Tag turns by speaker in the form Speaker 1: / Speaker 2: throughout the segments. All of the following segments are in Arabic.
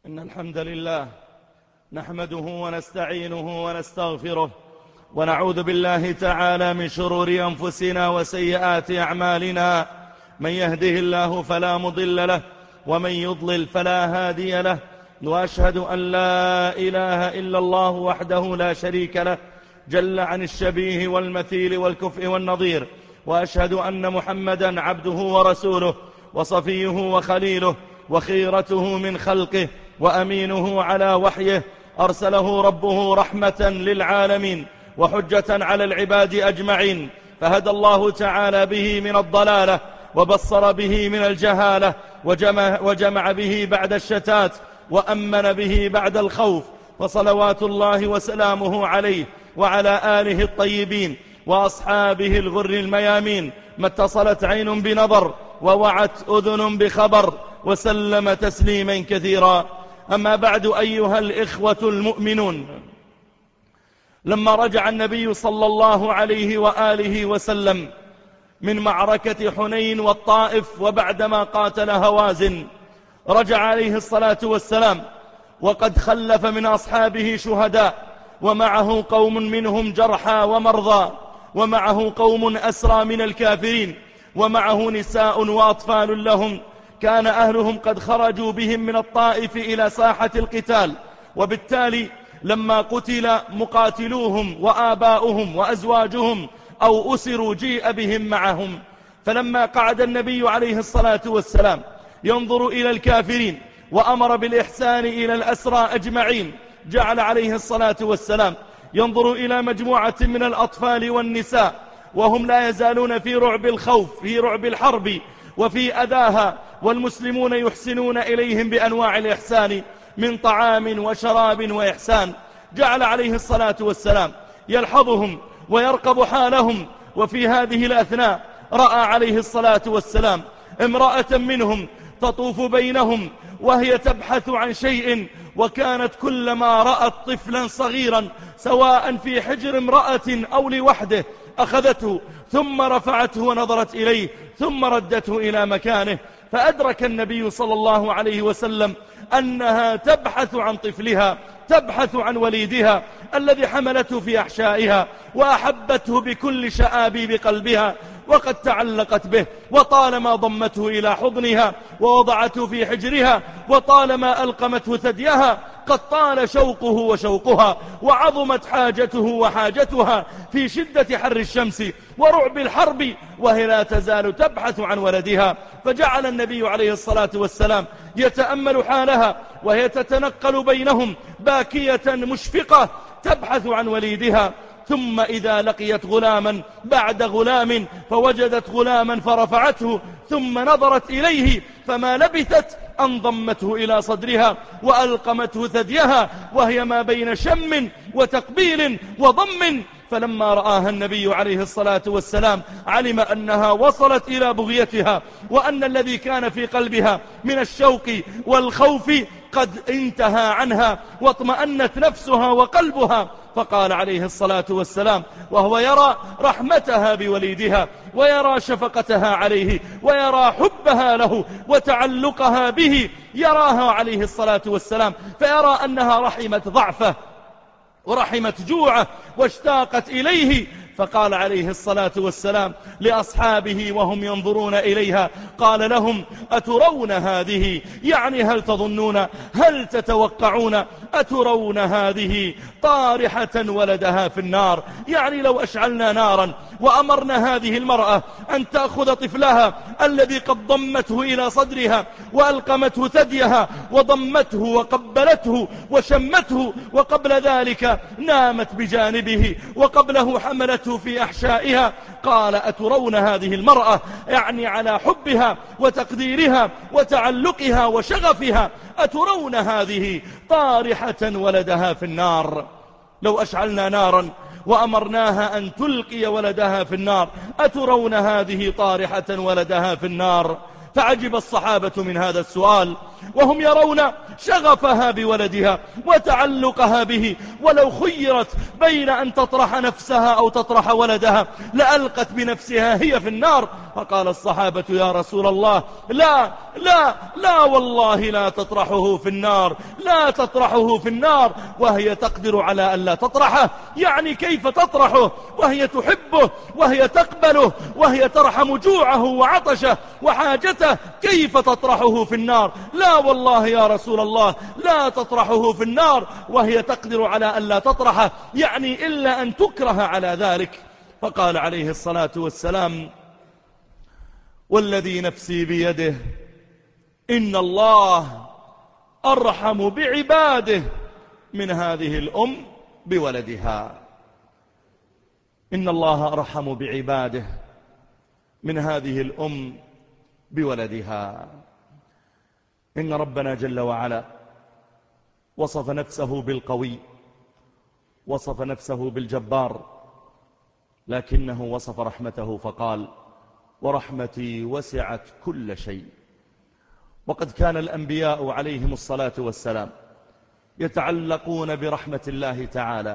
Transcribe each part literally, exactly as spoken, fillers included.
Speaker 1: إن الحمد لله نحمده ونستعينه ونستغفره ونعوذ بالله تعالى من شرور أنفسنا وسيئات أعمالنا. من يهده الله فلا مضل له ومن يضلل فلا هادي له، وأشهد أن لا إله إلا الله وحده لا شريك له جل عن الشبيه والمثيل والكفء والنظير، وأشهد أن محمدا عبده ورسوله وصفيه وخليله وخيرته من خلقه وأمينه على وحيه، أرسله ربه رحمة للعالمين وحجة على العباد أجمعين، فهدى الله تعالى به من الضلالة وبصر به من الجهالة وجمع, وجمع به بعد الشتات وأمن به بعد الخوف، وصلوات الله وسلامه عليه وعلى آله الطيبين وأصحابه الغر الميامين، ما اتصلت عين بنظر ووعت أذن بخبر، وسلم تسليما كثيرا. أما بعد أيها الإخوة المؤمنون، لما رجع النبي صلى الله عليه وآله وسلم من معركة حنين والطائف، وبعدما قاتل هوازن، رجع عليه الصلاة والسلام وقد خلف من أصحابه شهداء، ومعه قوم منهم جرحى ومرضى، ومعه قوم أسرى من الكافرين، ومعه نساء وأطفال لهم كان أهلهم قد خرجوا بهم من الطائف إلى ساحة القتال، وبالتالي لما قتل مقاتلوهم وآباؤهم وأزواجهم أو أسروا جيء بهم معهم. فلما قعد النبي عليه الصلاة والسلام ينظر إلى الكافرين وأمر بالإحسان إلى الأسرى أجمعين، جعل عليه الصلاة والسلام ينظر إلى مجموعة من الأطفال والنساء وهم لا يزالون في رعب الخوف، في رعب الحرب وفي أذاها، والمسلمون يحسنون إليهم بأنواع الإحسان من طعام وشراب وإحسان. جعل عليه الصلاة والسلام يلحظهم ويرقب حالهم، وفي هذه الأثناء رأى عليه الصلاة والسلام امرأة منهم تطوف بينهم وهي تبحث عن شيء، وكانت كلما رأت طفلا صغيرا سواء في حجر امرأة أو لوحده أخذته ثم رفعته ونظرت إليه ثم ردته إلى مكانه، فأدرك النبي صلى الله عليه وسلم أنها تبحث عن طفلها، تبحث عن وليدها الذي حملته في أحشائها وأحبته بكل شآبيب قلبها، وقد تعلقت به، وطالما ضمته إلى حضنها ووضعته في حجرها، وطالما ألقمته ثديها، قد طال شوقه وشوقها، وعظمت حاجته وحاجتها في شدة حر الشمس ورعب الحرب، وهي لا تزال تبحث عن ولدها. فجعل النبي عليه الصلاة والسلام يتأمل حالها وهي تتنقل بينهم باكية مشفقة تبحث عن وليدها، ثم إذا لقيت غلاما بعد غلام فوجدت غلاما فرفعته ثم نظرت إليه، فما لبثت أن ضمته إلى صدرها وألقمته ثديها وهي ما بين شم وتقبيل وضم. فلما رآها النبي عليه الصلاة والسلام علم أنها وصلت إلى بغيتها، وأن الذي كان في قلبها من الشوق والخوف قد انتهى عنها واطمأنت نفسها وقلبها. فقال عليه الصلاة والسلام وهو يرى رحمتها بوليدها ويرى شفقتها عليه ويرى حبها له وتعلقها به، يراها عليه الصلاة والسلام فيرى أنها رحمت ضعفه ورحمت جوعه واشتاقت إليه، فقال عليه الصلاة والسلام لأصحابه وهم ينظرون إليها، قال لهم أترون هذه، يعني هل تظنون، هل تتوقعون، أترون هذه طارحة ولدها في النار، يعني لو أشعلنا نارا وأمرنا هذه المرأة أن تأخذ طفلها الذي قد ضمته إلى صدرها وألقمته ثديها وضمته وقبلته وشمته، وقبل ذلك نامت بجانبه وقبله حملته في أحشائها، قال أترون هذه المرأة، يعني على حبها وتقديرها وتعلقها وشغفها، أترون هذه طارحة ولدها في النار، لو أشعلنا نارا وأمرناها أن تلقي ولدها في النار، أترون هذه طارحة ولدها في النار. فعجب الصحابة من هذا السؤال وهم يرون شغفها بولدها وتعلقها به، ولو خيرت بين أن تطرح نفسها أو تطرح ولدها لألقت بنفسها هي في النار. فقال الصحابة يا رسول الله لا لا لا والله لا تطرحه في النار، لا تطرحه في النار، وهي تقدر على أن لا تطرحه. يعني كيف تطرحه وهي تحبه وهي تقبله وهي ترحم جوعه وعطشه وحاجته؟ كيف تطرحه في النار؟ لا والله يا رسول الله لا تطرحه في النار، وهي تقدر على أن لا تطرحه، يعني إلا أن تكره على ذلك. فقال عليه الصلاة والسلام والذي نفسي بيده إن الله أرحم بعباده من هذه الأم بولدها. إن الله أرحم بعباده من هذه الأم بولدها. إن ربنا جل وعلا وصف نفسه بالقوي، وصف نفسه بالجبار، لكنه وصف رحمته فقال ورحمتي وسعت كل شيء. وقد كان الأنبياء عليهم الصلاة والسلام يتعلقون برحمة الله تعالى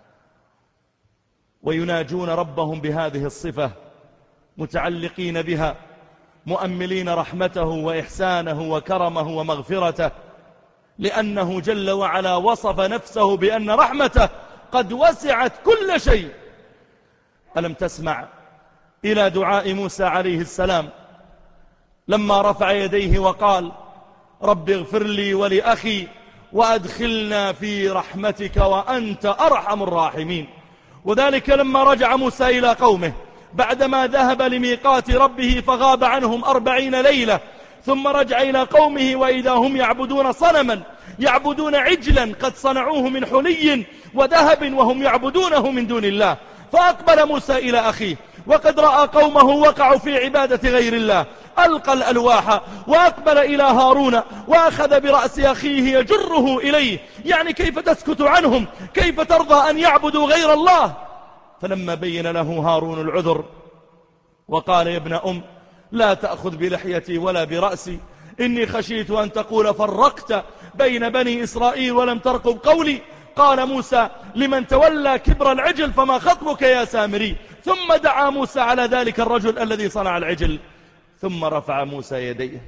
Speaker 1: ويناجون ربهم بهذه الصفة، متعلقين بها، مؤملين رحمته وإحسانه وكرمه ومغفرته، لأنه جل وعلا وصف نفسه بأن رحمته قد وسعت كل شيء. ألم تسمع إلى دعاء موسى عليه السلام لما رفع يديه وقال رب اغفر لي ولأخي وأدخلنا في رحمتك وأنت أرحم الراحمين؟ وذلك لما رجع موسى إلى قومه بعدما ذهب لميقات ربه فغاب عنهم أربعين ليلة، ثم رجع إلى قومه وإذا هم يعبدون صنما، يعبدون عجلا قد صنعوه من حلي وذهب وهم يعبدونه من دون الله. فأقبل موسى إلى أخيه وقد رأى قومه وقعوا في عبادة غير الله، ألقى الألواح وأقبل إلى هارون وأخذ برأس أخيه يجره إليه، يعني كيف تسكت عنهم؟ كيف ترضى أن يعبدوا غير الله؟ فلما بين له هارون العذر وقال يا ابن أم لا تأخذ بلحيتي ولا برأسي، إني خشيت أن تقول فرقت بين بني إسرائيل ولم ترقب قولي. قال موسى لمن تولى كبر العجل فما خطبك يا سامري؟ ثم دعا موسى على ذلك الرجل الذي صنع العجل، ثم رفع موسى يديه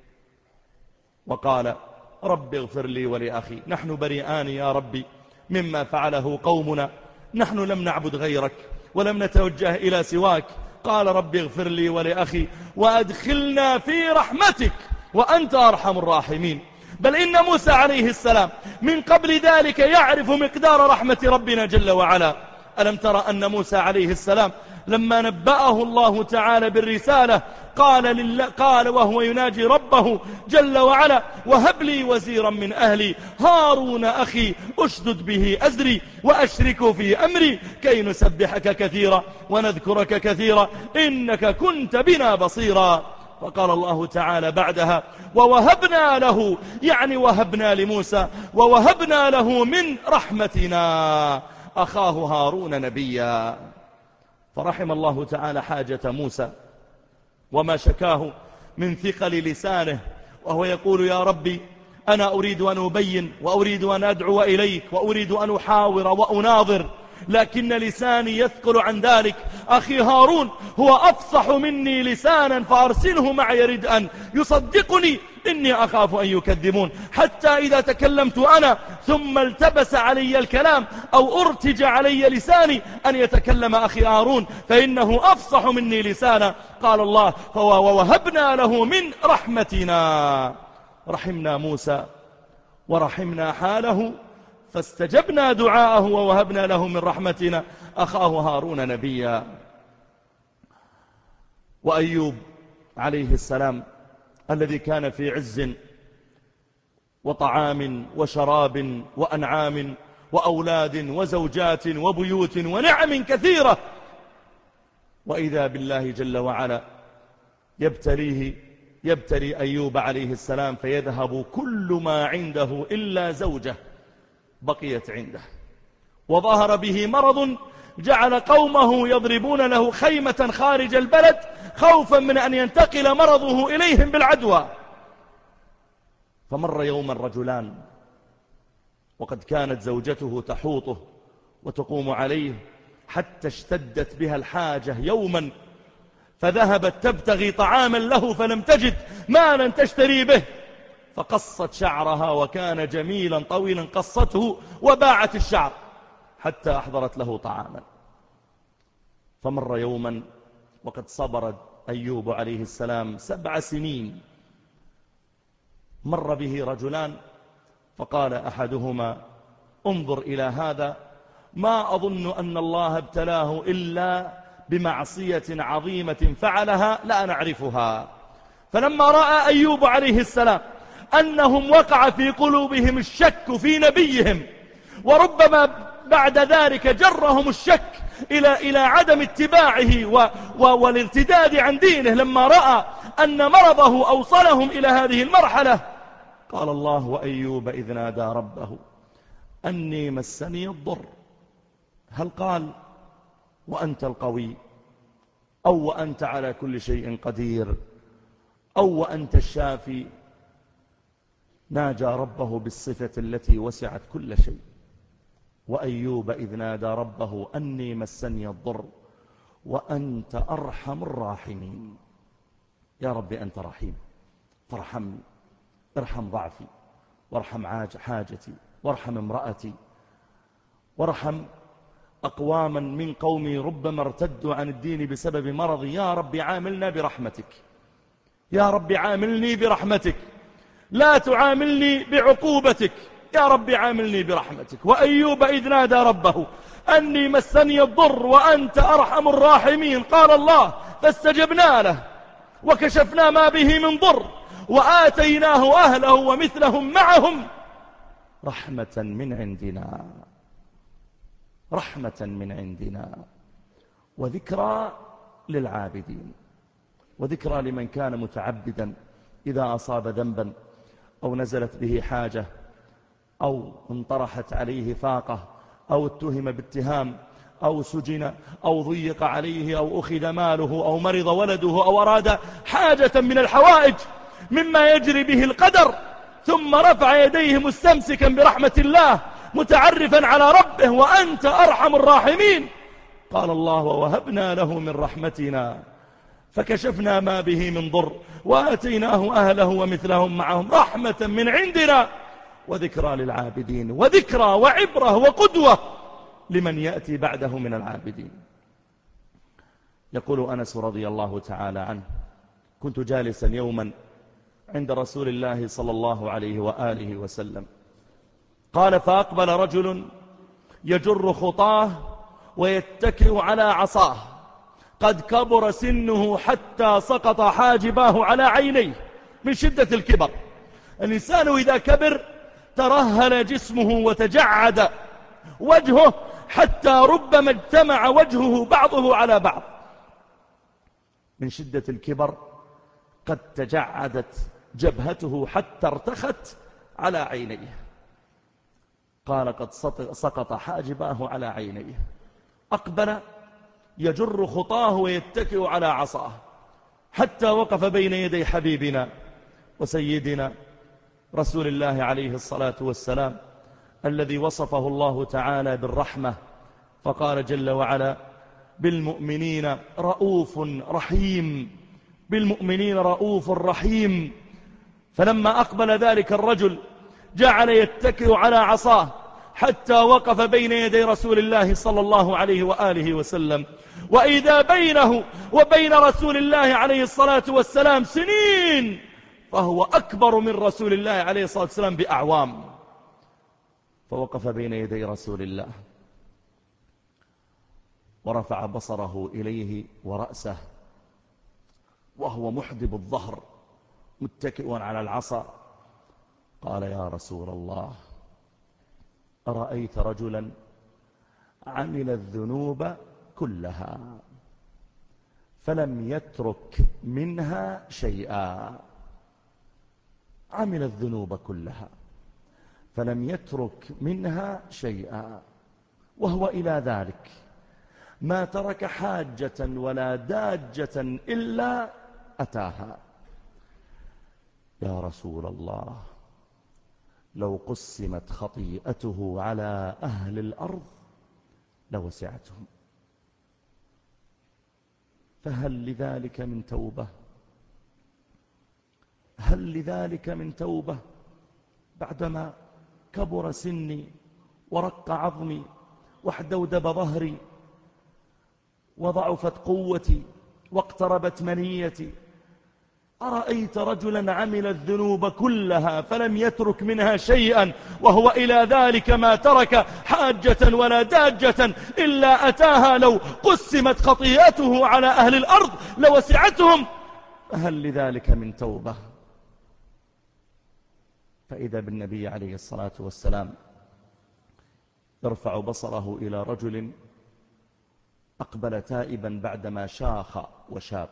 Speaker 1: وقال رب اغفر لي ولأخي، نحن بريئان يا ربي مما فعله قومنا، نحن لم نعبد غيرك ولم نتوجه إلى سواك. قال رب اغفر لي ولأخي وأدخلنا في رحمتك وأنت أرحم الراحمين. بل إن موسى عليه السلام من قبل ذلك يعرف مقدار رحمة ربنا جل وعلا. ألم ترى أن موسى عليه السلام لما نبأه الله تعالى بالرسالة قال, لله قال وهو يناجي ربه جل وعلا وهب لي وزيرا من أهلي هارون أخي أشدد به أزري وأشركه في أمري كي نسبحك كثيرا ونذكرك كثيرا إنك كنت بنا بصيرا. فقال الله تعالى بعدها ووهبنا له، يعني وهبنا لموسى ووهبنا له من رحمتنا أخاه هارون نبيا. فرحم الله تعالى حاجة موسى وما شكاه من ثقل لسانه، وهو يقول يا ربي أنا أريد أن أبين وأريد أن أدعو إليك وأريد أن أحاور وأناظر، لكن لساني يثقل عن ذلك. أخي هارون هو أفصح مني لسانا فأرسله معي يرد أن يصدقني إني أخاف أن يكذبون. حتى إذا تكلمت أنا ثم التبس علي الكلام أو أرتج علي لساني أن يتكلم أخي هارون فإنه أفصح مني لسانا. قال الله ووهبنا له من رحمتنا، رحمنا موسى ورحمنا حاله فاستجبنا دعاءه ووهبنا له من رحمتنا أخاه هارون نبيا. وأيوب عليه السلام الذي كان في عز وطعام وشراب وأنعام وأولاد وزوجات وبيوت ونعم كثيرة، وإذا بالله جل وعلا يبتليه يبتلي أيوب عليه السلام فيذهب كل ما عنده إلا زوجة بقيت عنده، وظهر به مرض جعل قومه يضربون له خيمة خارج البلد خوفا من أن ينتقل مرضه إليهم بالعدوى. فمر يوما رجلان وقد كانت زوجته تحوطه وتقوم عليه حتى اشتدت بها الحاجة يوما، فذهبت تبتغي طعاما له فلم تجد مالا تشتري به، فقصت شعرها وكان جميلا طويلا، قصته وباعت الشعر حتى أحضرت له طعاما. فمر يوما وقد صبر أيوب عليه السلام سبع سنين. مر به رجلان فقال أحدهما: انظر إلى هذا، ما أظن أن الله ابتلاه إلا بمعصية عظيمة فعلها لا نعرفها. فلما رأى أيوب عليه السلام أنهم وقع في قلوبهم الشك في نبيهم، وربما بعد ذلك جرهم الشك إلى, إلى عدم اتباعه و و والارتداد عن دينه، لما رأى أن مرضه أوصلهم إلى هذه المرحلة، قال الله: وأيوب إذ نادى ربه أني مسني الضر. هل قال وأنت القوي، أو وأنت على كل شيء قدير، أو وأنت الشافي؟ ناجى ربه بالصفة التي وسعت كل شيء. وأيوب إذ نادى ربه أني مسني الضر وأنت أرحم الراحمين. يا رب أنت رحيم فارحمني، ارحم ضعفي، وارحم حاجتي، وارحم امرأتي، وارحم أقواما من قومي ربما ارتدوا عن الدين بسبب مرضي. يا رب عاملنا برحمتك، يا رب عاملني برحمتك، لا تعاملني بعقوبتك، يا رب عاملني برحمتك. وأيوب إذ نادى ربه أني مسني الضر وأنت أرحم الراحمين، قال الله: فاستجبنا له وكشفنا ما به من ضر وآتيناه أهله ومثلهم معهم رحمة من عندنا، رحمة من عندنا وذكرى للعابدين، وذكرى لمن كان متعبدا إذا أصاب ذنبا أو نزلت به حاجة أو انطرحت عليه فاقة أو اتهم باتهام أو سجن أو ضيق عليه أو أخذ ماله أو مرض ولده أو أراد حاجة من الحوائج مما يجري به القدر، ثم رفع يديه مستمسكا برحمة الله متعرفا على ربه: وأنت أرحم الراحمين. قال الله: ووهبنا له من رحمتنا فكشفنا ما به من ضر وآتيناه أهله ومثلهم معهم رحمة من عندنا وذكرى للعابدين، وذكرى وعبرة وقدوة لمن يأتي بعده من العابدين. يقول أنس رضي الله تعالى عنه: كنت جالسا يوما عند رسول الله صلى الله عليه وآله وسلم، قال: فأقبل رجل يجر خطاه ويتكئ على عصاه، قد كبر سنه حتى سقط حاجباه على عينيه من شدة الكبر. الإنسان إذا كبر ترهل جسمه وتجعد وجهه حتى ربما اجتمع وجهه بعضه على بعض من شدة الكبر، قد تجعدت جبهته حتى ارتخت على عينيه. قال: قد سقط حاجباه على عينيه. أقبل يجر خطاه ويتكئ على عصاه حتى وقف بين يدي حبيبنا وسيدنا رسول الله عليه الصلاة والسلام، الذي وصفه الله تعالى بالرحمة، فقال جل وعلا: بالمؤمنين رؤوف رحيم، بالمؤمنين رؤوف رحيم. فلما أقبل ذلك الرجل جعل يتكئ على عصاه حتى وقف بين يدي رسول الله صلى الله عليه وآله وسلم، وإذا بينه وبين رسول الله عليه الصلاة والسلام سنين، فهو أكبر من رسول الله عليه الصلاة والسلام بأعوام. فوقف بين يدي رسول الله ورفع بصره إليه ورأسه وهو محدب الظهر متكئ على العصا، قال: يا رسول الله، أرأيت رجلا عمل الذنوب كلها فلم يترك منها شيئا، عمل الذنوب كلها فلم يترك منها شيئا، وهو إلى ذلك ما ترك حاجة ولا داجة إلا أتاها. يا رسول الله، لو قسمت خطيئته على أهل الأرض لوسعتهم. فهل لذلك من توبة؟ هل لذلك من توبة بعدما كبر سني ورق عظمي واحدودب ظهري وضعفت قوتي واقتربت منيتي؟ أرأيت رجلا عمل الذنوب كلها فلم يترك منها شيئا، وهو إلى ذلك ما ترك حاجة ولا داجة إلا أتاها لو قسمت خطيئته على أهل الأرض لوسعتهم. فهل لذلك من توبة؟ فإذا بالنبي عليه الصلاة والسلام يرفع بصره إلى رجل أقبل تائبا بعدما شاخ وشاب،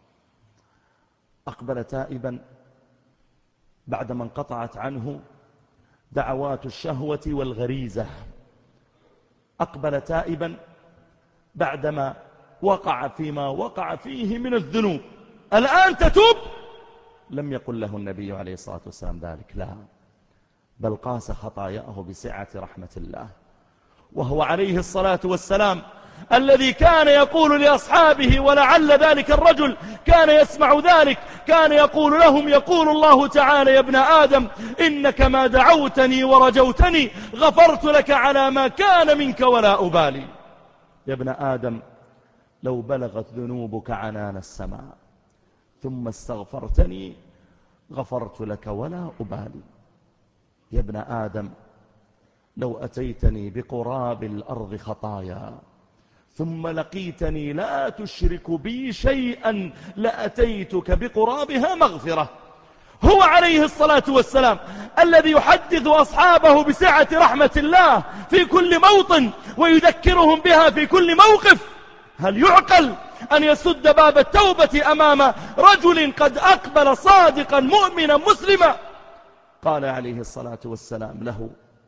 Speaker 1: أقبل تائبا بعدما انقطعت عنه دعوات الشهوة والغريزة، أقبل تائبا بعدما وقع فيما وقع فيه من الذنوب. الآن تتوب؟ لم يقل له النبي عليه الصلاة والسلام ذلك، لا، بل قاس خطاياه بسعة رحمة الله. وهو عليه الصلاة والسلام الذي كان يقول لأصحابه، ولعل ذلك الرجل كان يسمع ذلك، كان يقول لهم: يقول الله تعالى: يا ابن آدم إنك ما دعوتني ورجوتني غفرت لك على ما كان منك ولا أبالي. يا ابن آدم لو بلغت ذنوبك عنان السماء ثم استغفرتني غفرت لك ولا أبالي. يا ابن آدم لو أتيتني بقراب الأرض خطايا ثم لقيتني لا تشرك بي شيئا لأتيتك بقرابها مغفرة. هو عليه الصلاة والسلام الذي يحدث أصحابه بسعة رحمة الله في كل موطن ويذكرهم بها في كل موقف. هل يعقل أن يسد باب التوبة أمام رجل قد أقبل صادقا مؤمنا مسلما؟ قال عليه الصلاة والسلام له: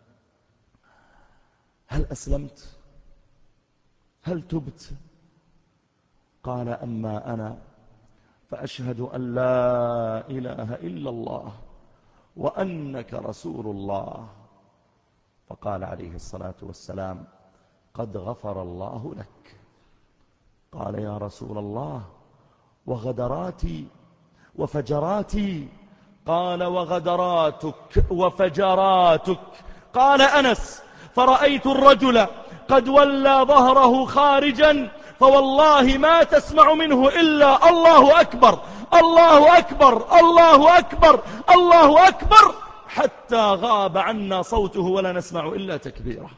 Speaker 1: هل أسلمت؟ هل تبت؟ قال: أما أنا فأشهد أن لا إله إلا الله وأنك رسول الله. فقال عليه الصلاة والسلام: قد غفر الله لك. قال: يا رسول الله وغدراتي وفجراتي؟ قال: وغدراتك وفجراتك. قال أنس: فرأيت الرجل قد ولى ظهره خارجا فوالله ما تسمع منه إلا الله أكبر الله أكبر الله أكبر الله أكبر، حتى غاب عنا صوته ولا نسمع إلا تكبيره.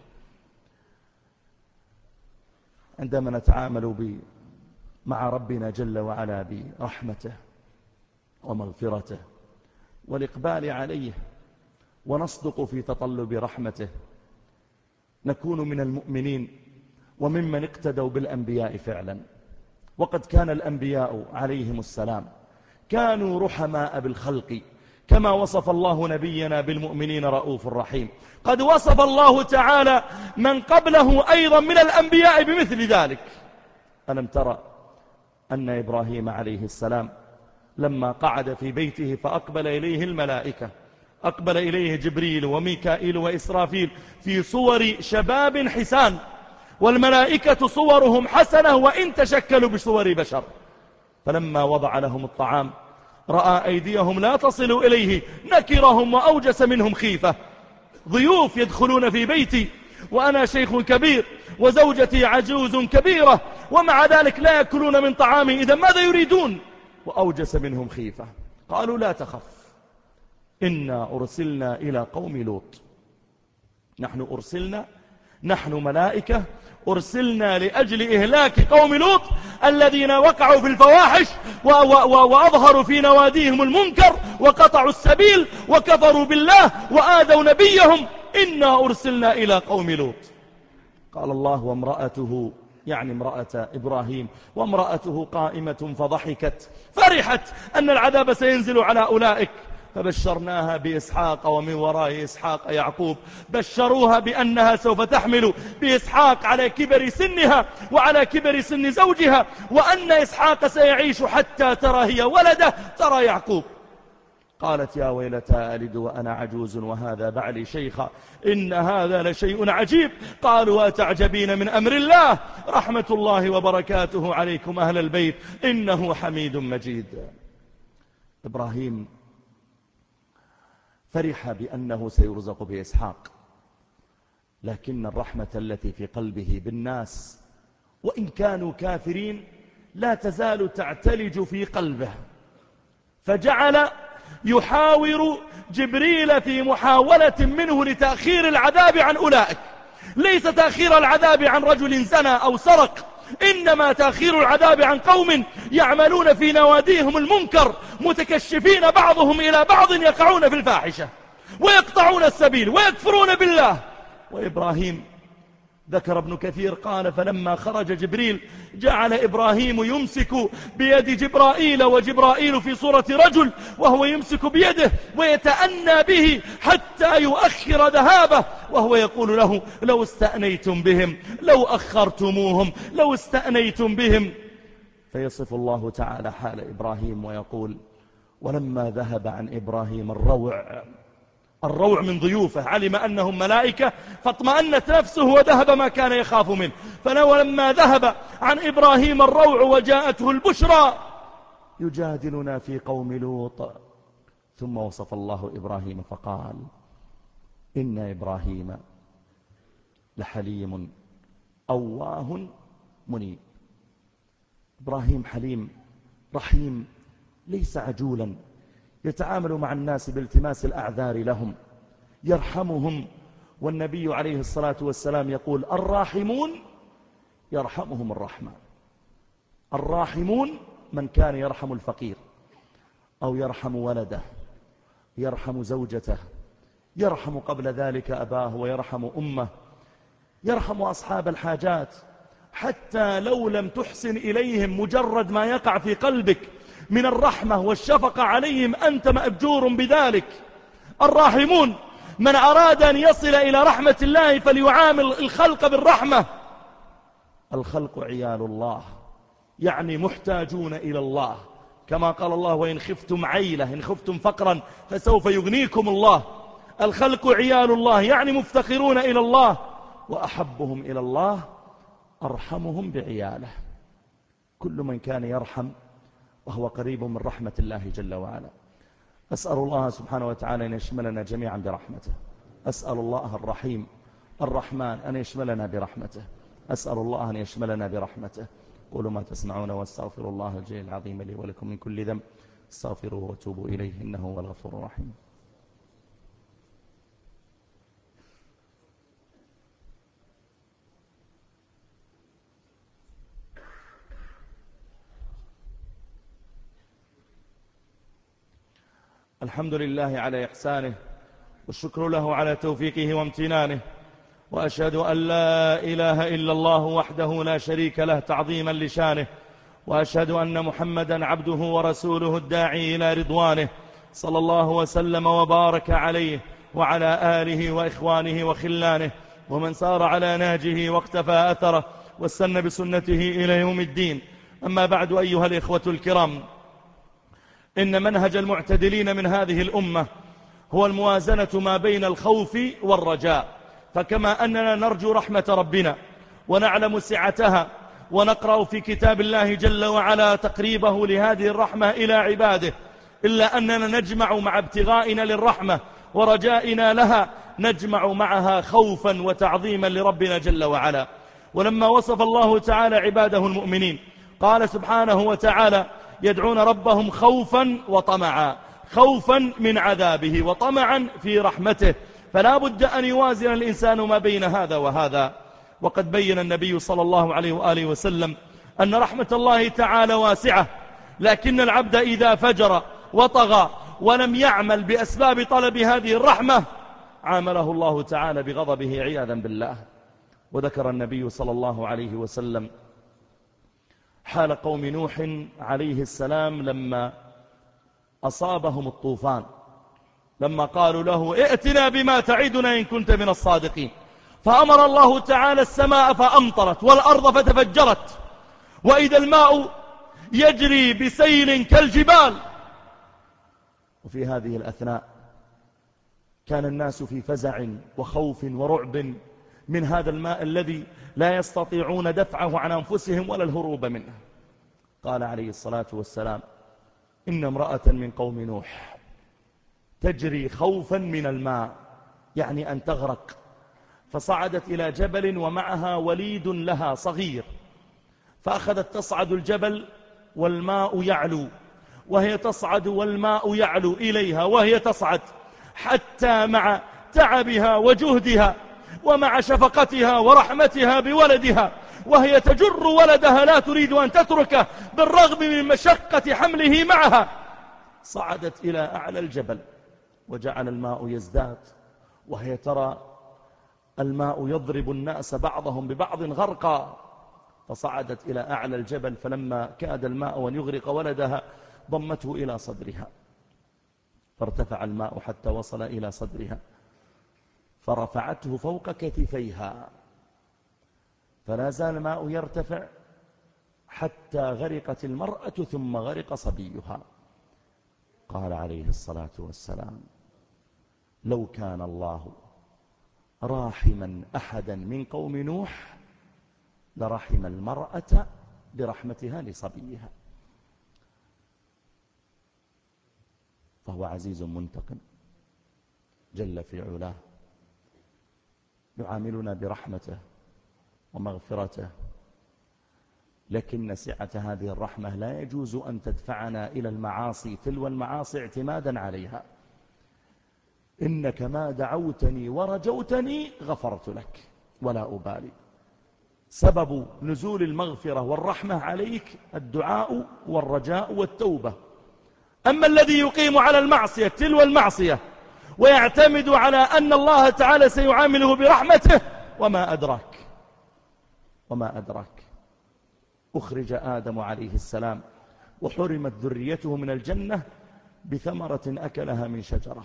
Speaker 1: عندما نتعامل ب مع ربنا جل وعلا برحمته ومغفرته والإقبال عليه ونصدق في تطلب رحمته نكون من المؤمنين وممن اقتدوا بالأنبياء فعلا. وقد كان الأنبياء عليهم السلام كانوا رحماء بالخلق، كما وصف الله نبينا بالمؤمنين رؤوف رحيم. قد وصف الله تعالى من قبله أيضا من الأنبياء بمثل ذلك. ألم ترى أن إبراهيم عليه السلام لما قعد في بيته فأقبل إليه الملائكة، أقبل إليه جبريل وميكائيل وإسرافيل في صور شباب حسان، والملائكة صورهم حسنة وإن تشكلوا بصور بشر. فلما وضع لهم الطعام رأى أيديهم لا تصل إليه نكرهم وأوجس منهم خيفة. ضيوف يدخلون في بيتي وأنا شيخ كبير وزوجتي عجوز كبيرة، ومع ذلك لا يأكلون من طعامي، إذا ماذا يريدون؟ وأوجس منهم خيفة. قالوا: لا تخف، إنا أرسلنا إلى قوم لوط. نحن أرسلنا، نحن ملائكة أرسلنا لأجل إهلاك قوم لوط الذين وقعوا في الفواحش و و و وأظهروا في نواديهم المنكر وقطعوا السبيل وكفروا بالله وآذوا نبيهم. إنا أرسلنا إلى قوم لوط. قال الله: وامرأته، يعني امرأة إبراهيم، وامرأته قائمة فضحكت فرحت أن العذاب سينزل على أولئك، فبشرناها بإسحاق ومن وراء إسحاق يعقوب. بشروها بأنها سوف تحمل بإسحاق على كبر سنها وعلى كبر سن زوجها، وأن إسحاق سيعيش حتى ترى هي ولده ترى يعقوب. قالت يا ويلتى ألد وأنا عجوز وهذا بعلي شيخا إن هذا لشيء عجيب. قالوا أتعجبين من أمر الله رحمة الله وبركاته عليكم أهل البيت إنه حميد مجيد. إبراهيم فرح بأنه سيرزق بإسحاق، لكن الرحمة التي في قلبه بالناس وإن كانوا كافرين لا تزال تعتلج في قلبه، فجعل يحاور جبريل في محاولة منه لتأخير العذاب عن أولئك، ليس تأخير العذاب عن رجل زنى أو سرق، إنما تأخير العذاب عن قوم يعملون في نواديهم المنكر متكشفين بعضهم إلى بعض يقعون في الفاحشة ويقطعون السبيل ويكفرون بالله. وإبراهيم ذكر ابن كثير قال فلما خرج جبريل جعل إبراهيم يمسك بيد جبرائيل وجبرائيل في صورة رجل وهو يمسك بيده ويتأنى به حتى يؤخر ذهابه، وهو يقول له لو استأنيتم بهم لو أخرتموهم لو استأنيتم بهم. فيصف الله تعالى حال إبراهيم ويقول ولما ذهب عن إبراهيم الروع، الروع من ضيوفه، علم أنهم ملائكة فاطمأنت نفسه وذهب ما كان يخاف منه. فلما ذهب عن إبراهيم الروع وجاءته البشرى يجادلنا في قوم لوط، ثم وصف الله إبراهيم فقال إن إبراهيم لحليم أواه منيب. إبراهيم حليم رحيم، ليس عجولا، يتعامل مع الناس بالتماس الأعذار لهم، يرحمهم. والنبي عليه الصلاة والسلام يقول الراحمون يرحمهم الرحمن. الراحمون من كان يرحم الفقير أو يرحم ولده، يرحم زوجته، يرحم قبل ذلك أباه ويرحم أمه، يرحم أصحاب الحاجات، حتى لو لم تحسن إليهم مجرد ما يقع في قلبك من الرحمة والشفقة عليهم أنت مأجور بذلك. الراحمون من أراد أن يصل إلى رحمة الله فليعامل الخلق بالرحمة. الخلق عيال الله، يعني محتاجون إلى الله، كما قال الله وإن خفتم عيلة إن خفتم فقرا فسوف يغنيكم الله. الخلق عيال الله يعني مفتقرون إلى الله، وأحبهم إلى الله أرحمهم بعياله. كل من كان يرحم وهو قريب من رحمة الله جل وعلا. أسأل الله سبحانه وتعالى أن يشملنا جميعا برحمته. أسأل الله الرحيم الرحمن أن يشملنا برحمته. أسأل الله أن يشملنا برحمته. قولوا ما تسمعون واستغفر الله الجليل العظيم لي ولكم من كل ذنب استغفروه وتوبوا إليه إنه هو الغفور الرحيم. الحمد لله على إحسانه والشكر له على توفيقه وامتنانه، وأشهد أن لا إله إلا الله وحده لا شريك له تعظيما لشانه، وأشهد أن محمدا عبده ورسوله الداعي إلى رضوانه، صلى الله وسلم وبارك عليه وعلى آله وإخوانه وخلانه ومن سار على ناجه واقتفى أثره واستنى بسنته إلى يوم الدين. أما بعد أيها الإخوة الكرام، إن منهج المعتدلين من هذه الأمة هو الموازنة ما بين الخوف والرجاء. فكما أننا نرجو رحمة ربنا ونعلم سعتها ونقرأ في كتاب الله جل وعلا تقريبه لهذه الرحمة إلى عباده، إلا أننا نجمع مع ابتغائنا للرحمة ورجائنا لها نجمع معها خوفا وتعظيما لربنا جل وعلا. ولما وصف الله تعالى عباده المؤمنين قال سبحانه وتعالى يدعون ربهم خوفا وطمعا، خوفا من عذابه وطمعا في رحمته، فلا بد أن يوازن الإنسان ما بين هذا وهذا. وقد بين النبي صلى الله عليه وآله وسلم أن رحمة الله تعالى واسعة، لكن العبد إذا فجر وطغى ولم يعمل بأسباب طلب هذه الرحمة عامله الله تعالى بغضبه عياذا بالله. وذكر النبي صلى الله عليه وسلم حال قوم نوح عليه السلام لما أصابهم الطوفان، لما قالوا له ائتنا بما تعدنا إن كنت من الصادقين، فأمر الله تعالى السماء فأمطرت والأرض فتفجرت، وإذا الماء يجري بسيل كالجبال، وفي هذه الأثناء كان الناس في فزع وخوف ورعب من هذا الماء الذي لا يستطيعون دفعه عن أنفسهم ولا الهروب منه. قال عليه الصلاة والسلام: إن امرأة من قوم نوح تجري خوفا من الماء، يعني أن تغرق، فصعدت إلى جبل ومعها وليد لها صغير، فأخذت تصعد الجبل والماء يعلو، وهي تصعد والماء يعلو إليها وهي تصعد، حتى مع تعبها وجهدها ومع شفقتها ورحمتها بولدها وهي تجر ولدها لا تريد أن تتركه بالرغم من مشقة حمله معها، صعدت إلى أعلى الجبل وجعل الماء يزداد، وهي ترى الماء يضرب الناس بعضهم ببعض غرقا، فصعدت إلى أعلى الجبل، فلما كاد الماء أن يغرق ولدها ضمته إلى صدرها، فارتفع الماء حتى وصل إلى صدرها، فرفعته فوق كتفيها، فلا زال الماء يرتفع حتى غرقت المرأة ثم غرق صبيها. قال عليه الصلاة والسلام: لو كان الله راحما أحدا من قوم نوح لرحم المرأة برحمتها لصبيها. فهو عزيز منتقم جل في علاه، يعاملنا برحمته ومغفرته، لكن سعة هذه الرحمة لا يجوز أن تدفعنا إلى المعاصي تلو المعاصي اعتمادا عليها. إنك ما دعوتني ورجوتني غفرت لك ولا أبالي. سبب نزول المغفرة والرحمة عليك الدعاء والرجاء والتوبة. أما الذي يقيم على المعصية تلو المعصية ويعتمد على أن الله تعالى سيعامله برحمته، وما أدراك وما أدراك أخرج آدم عليه السلام وحرمت ذريته من الجنة بثمرة أكلها من شجرة.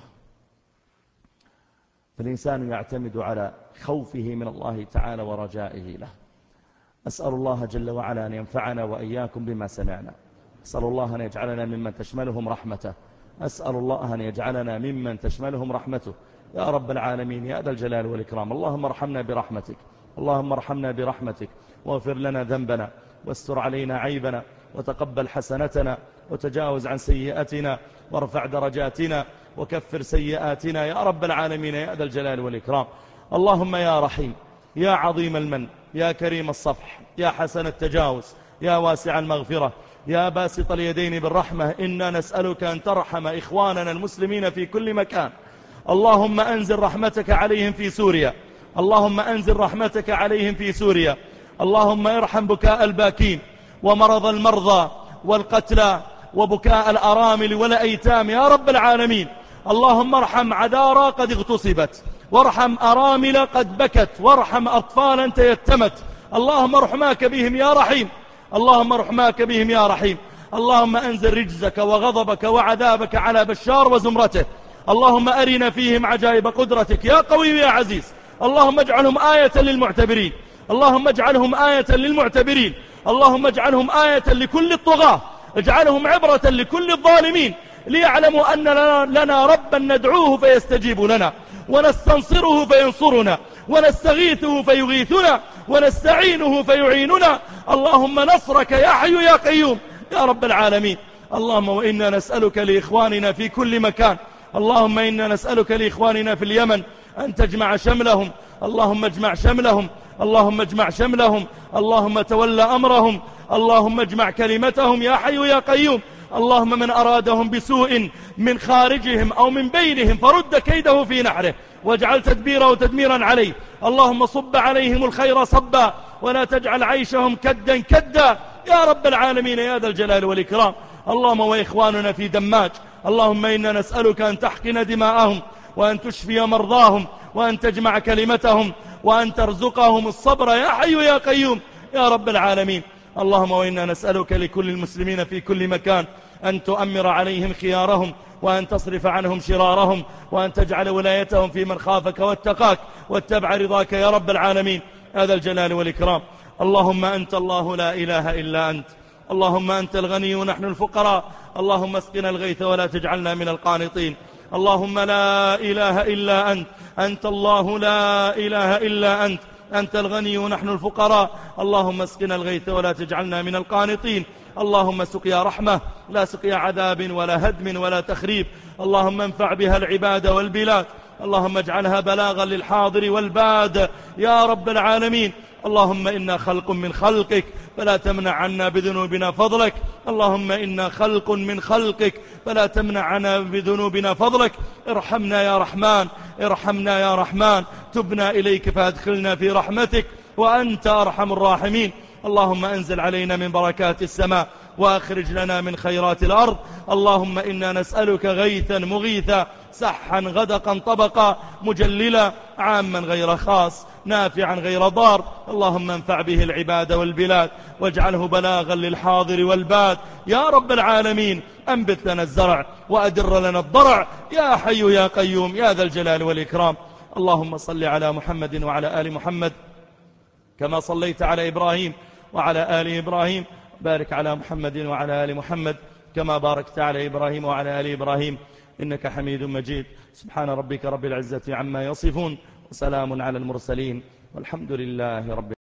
Speaker 1: فالإنسان يعتمد على خوفه من الله تعالى ورجائه له. أسأل الله جل وعلا أن ينفعنا وإياكم بما سمعنا. أسأل الله أن يجعلنا ممن تشملهم رحمته. أسأل الله أن يجعلنا ممن تشملهم رحمته يا رب العالمين يا ذا الجلال والإكرام. اللهم ارحمنا برحمتك، اللهم ارحمنا برحمتك، واغفر لنا ذنبنا، واستر علينا عيبنا، وتقبل حسنتنا، وتجاوز عن سيئاتنا، وارفع درجاتنا، وكفر سيئاتنا يا رب العالمين يا ذا الجلال والإكرام. اللهم يا رحيم يا عظيم المن يا كريم الصفح يا حسن التجاوز يا واسع المغفرة يا باسط اليدين بالرحمة، إنا نسألك أن ترحم إخواننا المسلمين في كل مكان. اللهم أنزل رحمتك عليهم في سوريا، اللهم أنزل رحمتك عليهم في سوريا. اللهم ارحم بكاء الباكين ومرض المرضى والقتلى وبكاء الأرامل والأيتام يا رب العالمين. اللهم ارحم عذارى قد اغتصبت، وارحم أرامل قد بكت، وارحم أطفالا تيتمت. اللهم ارحماك بهم يا رحيم، اللهم ارحماك بهم يا رحيم. اللهم أنزل رجزك وغضبك وعذابك على بشار وزمرته. اللهم أرنا فيهم عجائب قدرتك يا قوي يا عزيز. اللهم اجعلهم آية للمعتبرين، اللهم اجعلهم آية للمعتبرين، اللهم اجعلهم آية لكل الطغاة، اجعلهم عبرة لكل الظالمين، ليعلموا أن لنا ربا ندعوه فيستجيب لنا، ونستنصره فينصرنا، ونستغيثه فيغيثنا، ونستعينه فيعيننا. اللهم نصرك يا حي يا قيوم يا رب العالمين. اللهم وإنا نسألك لإخواننا في كل مكان، اللهم إنا نسألك لإخواننا في اليمن أن تجمع شملهم، اللهم اجمع شملهم، اللهم اجمع شملهم، اللهم تولى أمرهم، اللهم اجمع كلمتهم يا حي يا قيوم. اللهم من أرادهم بسوء من خارجهم أو من بينهم فرد كيده في نحره، واجعل تدبيره تدميرا عليه. اللهم صب عليهم الخير صبا، ولا تجعل عيشهم كدا كدا يا رب العالمين يا ذا الجلال والإكرام. اللهم وإخواننا في دماج، اللهم إنا نسألك أن تحقن دماءهم، وأن تشفي مرضاهم، وأن تجمع كلمتهم، وأن ترزقهم الصبر يا حي يا قيوم يا رب العالمين. اللهم وإنا نسألك لكل المسلمين في كل مكان أن تؤمر عليهم خيارهم، وأن تصرف عنهم شرارهم، وأن تجعل ولايتهم في من خافك واتقاك واتبع رضاك يا رب العالمين هذا الجلال والإكرام. اللهم أنت الله لا إله إلا أنت، اللهم أنت الغني ونحن الفقراء، اللهم اسقنا الغيث ولا تجعلنا من القانطين. اللهم لا إله إلا أنت، أنت الله لا إله إلا أنت، أنت الغني ونحن الفقراء، اللهم اسقنا الغيث ولا تجعلنا من القانطين. اللهم سقيا رحمة لا سقيا عذاب ولا هدم ولا تخريب، اللهم انفع بها العباد والبلاد، اللهم اجعلها بلاغا للحاضر والباد يا رب العالمين. اللهم إنا خلق من خلقك فلا تمنع عنا بذنوبنا فضلك، اللهم إنا خلق من خلقك فلا تمنع عنا بذنوبنا فضلك. ارحمنا يا رحمن، ارحمنا يا رحمن، تبنا إليك فادخلنا في رحمتك وأنت أرحم الراحمين. اللهم أنزل علينا من بركات السماء وأخرج لنا من خيرات الأرض. اللهم إنا نسألك غيثا مغيثا سحا غدقا طبقا مجللا عاما غير خاص نافعا غير ضار، اللهم انفع به العباد والبلاد واجعله بلاغا للحاضر والباد يا رب العالمين. أنبت لنا الزرع وأدر لنا الضرع يا حي يا قيوم يا ذا الجلال والإكرام. اللهم صل على محمد وعلى آل محمد كما صليت على إبراهيم وعلى آل إبراهيم، بارك على محمد وعلى آل محمد كما باركت على إبراهيم وعلى آل إبراهيم إنك حميد مجيد. سبحان ربك رب العزة عما يصفون وسلام على المرسلين والحمد لله رب